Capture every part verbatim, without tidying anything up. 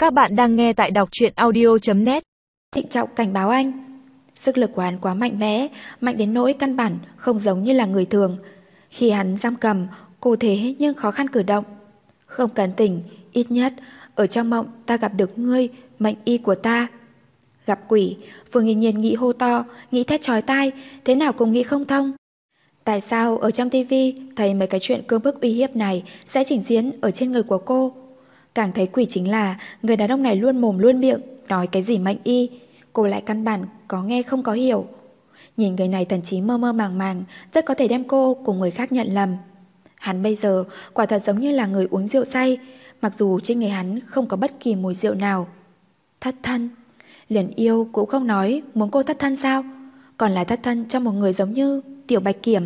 Các bạn đang nghe tại đọc truyện audio chấm net. Trịnh trọng cảnh báo anh. Sức lực của hắn quá mạnh mẽ, mạnh đến nỗi căn bản không giống như là người thường. Khi hắn giam cầm, cô thế nhưng khó khăn cử động. Không cần tỉnh, ít nhất ở trong mộng ta gặp được ngươi, mệnh y của ta. Gặp quỷ, Phương Yên Nhiên nghĩ hô to, nghĩ thét chói tai, thế nào cũng nghĩ không thông. Tại sao ở trong tivi thấy mấy cái chuyện cưỡng bức uy hiếp này sẽ trình diễn ở trên người của cô? Càng thấy quỷ chính là người đàn ông này luôn mồm luôn miệng nói cái gì mệnh y, cô lại căn bản có nghe không có hiểu. Nhìn người này thần trí mơ mơ màng màng, rất có thể đem cô cùng người khác nhận lầm. Hắn bây giờ quả thật giống như là người uống rượu say, mặc dù trên người hắn không có bất kỳ mùi rượu nào. Thất thân, liền yêu cũng không nói muốn cô thất thân sao? Còn là thất thân cho một người giống như Tiểu Bạch Kiểm.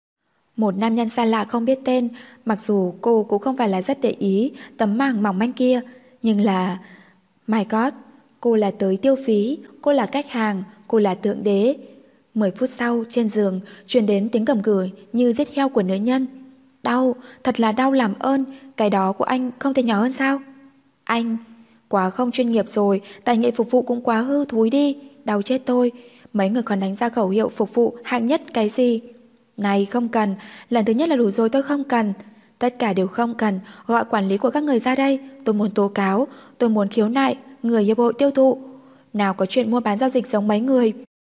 Một nam nhân xa lạ không biết tên, mặc dù cô cũng không phải là rất để ý tấm màng mỏng manh kia, nhưng là... My God, cô là tới tiêu phí, cô là khách hàng, cô là thượng đế. Mười phút sau, trên giường, truyền đến tiếng gầm gừ như giết heo của nữ nhân. Đau, thật là đau làm ơn, cái đó của anh không thể nhỏ hơn sao? Anh, quá không chuyên nghiệp rồi, tài nghệ phục vụ cũng quá hư thúi đi, đau chết tôi. Mấy người còn đánh ra khẩu hiệu phục vụ hạng nhất cái gì? Này không cần, lần thứ nhất là đủ rồi, tôi không cần. Tất cả đều không cần, gọi quản lý của các người ra đây. Tôi muốn tố cáo, tôi muốn khiếu nại người hiệp hội tiêu thụ. Nào có chuyện mua bán giao dịch giống mấy người.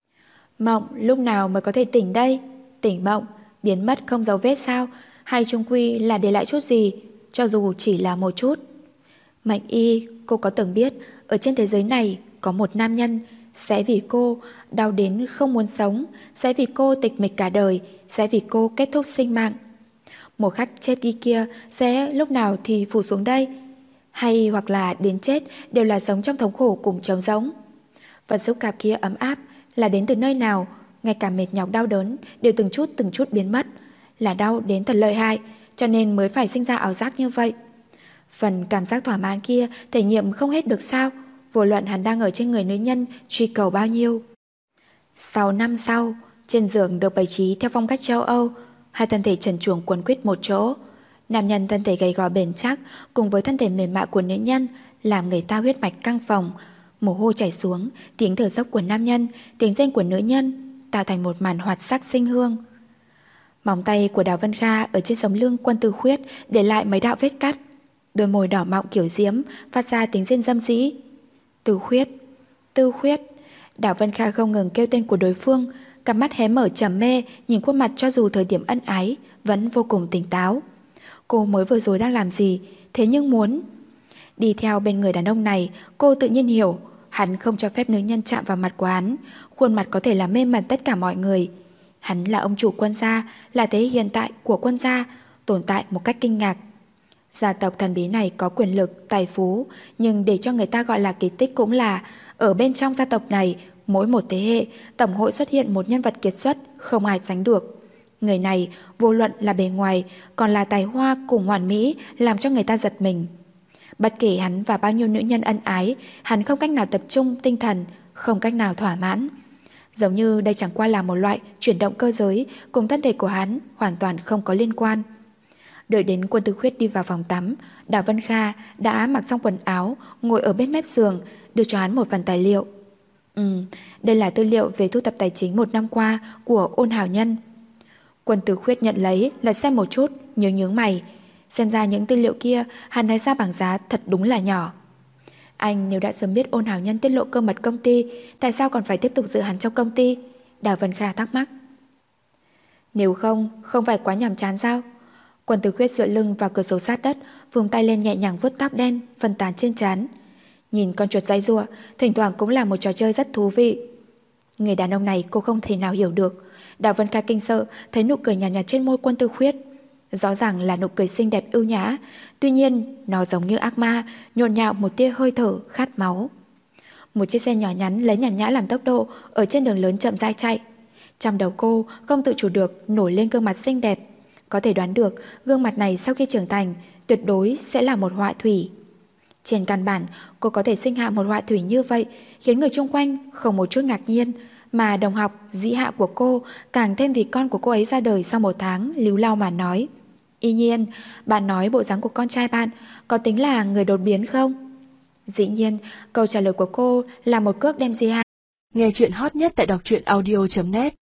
Mộng lúc nào mới có thể tỉnh đây? Tỉnh mộng, biến mất không dấu vết sao? Hay chung quy là để lại chút gì, cho dù chỉ là một chút? Mạnh y, cô có từng biết ở trên thế giới này có một nam nhân sẽ vì cô đau đến không muốn sống, sẽ vì cô tịch mịch cả đời, sẽ vì cô kết thúc sinh mạng. Một khắc chết đi kia sẽ lúc nào thì phủ xuống đây, hay hoặc là đến chết đều là sống trong thống khổ cùng trống rỗng. Vật xúc cảm kia ấm áp là đến từ nơi nào? Ngay cả mệt nhọc đau đớn đều từng chút từng chút biến mất, là đau đến thật lợi hại, cho nên mới phải sinh ra ảo giác như vậy. Phần cảm giác thỏa mãn kia thể nghiệm không hết được sao? Vô luận hắn đang ở trên người nữ nhân truy cầu bao nhiêu. Sáu năm sau, trên giường được bày trí theo phong cách châu Âu, hai thân thể trần truồng quấn quýt một chỗ. Nam nhân thân thể gầy gò bền chắc cùng với thân thể mềm mại của nữ nhân làm người ta huyết mạch căng phồng. Mồ hôi chảy xuống, tiếng thở dốc của nam nhân, tiếng rên của nữ nhân tạo thành một màn hoạt sắc sinh hương. Móng tay của Đào Vân Kha ở trên sống lưng Quân Tư Khuyết để lại mấy đạo vết cắt. Đôi môi đỏ mọng kiểu diễm phát ra tiếng rên dâm dĩ. Tư Khuyết, Tư Khuyết. Đào Vân Kha không ngừng kêu tên của đối phương, cặp mắt hé mở trầm mê nhìn khuôn mặt cho dù thời điểm ân ái vẫn vô cùng tỉnh táo. Cô mới vừa rồi đang làm gì, thế nhưng muốn đi theo bên người đàn ông này. Cô tự nhiên hiểu hắn không cho phép nữ nhân chạm vào mặt của hắn. Khuôn mặt có thể làm mê mẩn tất cả mọi người. Hắn là ông chủ Quân gia, là thế hiện tại của Quân gia, tồn tại một cách kinh ngạc. Gia tộc thần bí này có quyền lực, tài phú, nhưng để cho người ta gọi là kỳ tích cũng là ở bên trong gia tộc này, mỗi một thế hệ tổng hội xuất hiện một nhân vật kiệt xuất không ai sánh được. Người này vô luận là bề ngoài còn là tài hoa cùng hoàn mỹ, làm cho người ta giật mình. Bất kể hắn và bao nhiêu nữ nhân ân ái, hắn không cách nào tập trung tinh thần, không cách nào thỏa mãn. Giống như đây chẳng qua là một loại chuyển động cơ giới, cùng thân thể của hắn hoàn toàn không có liên quan. Đợi đến Quân Tư Khuyết đi vào phòng tắm, Đào Vân Kha đã mặc xong quần áo, ngồi ở bên mép giường, đưa cho hắn một phần tài liệu. Ừ, đây là tư liệu về thu thập tài chính một năm qua của Ôn Hào Nhân. Quân Tư Khuyết nhận lấy, lật xem một chút, nhướng nhướng mày. Xem ra những tư liệu kia hắn nói ra bằng giá thật đúng là nhỏ. Anh nếu đã sớm biết Ôn Hào Nhân tiết lộ cơ mật công ty, tại sao còn phải tiếp tục giữ hắn trong công ty? Đào Vân Kha thắc mắc. Nếu không, không phải quá nhàm chán sao? Quân Tư Khuyết dựa lưng vào cửa sổ sát đất, vùng tay lên nhẹ nhàng vuốt tóc đen phân tán trên trán. Nhìn con chuột giãy giụa, thỉnh thoảng cũng là một trò chơi rất thú vị. Người đàn ông này cô không thể nào hiểu được. Đào Vân Kha kinh sợ thấy nụ cười nhàn nhạt, nhạt trên môi Quân Tư Khuyết. Rõ ràng là nụ cười xinh đẹp ưu nhã, tuy nhiên nó giống như ác ma, nhộn nhạo một tia hơi thở khát máu. Một chiếc xe nhỏ nhắn lấy nhàn nhã làm tốc độ ở trên đường lớn chậm rãi chạy. Trong đầu cô không tự chủ được nổi lên gương mặt xinh đẹp. Có thể đoán được gương mặt này sau khi trưởng thành tuyệt đối sẽ là một họa thủy. Trên căn bản cô có thể sinh hạ một họa thủy như vậy, khiến người chung quanh không một chút ngạc nhiên, mà đồng học dĩ hạ của cô càng thêm vì con của cô ấy ra đời sau một tháng líu lao mà nói. Y Nhiên, bạn nói bộ dáng của con trai bạn có tính là người đột biến không? Dĩ nhiên, câu trả lời của cô là một cước đem Di-an. Nghe chuyện hot nhất tại đọc truyện audio chấm net.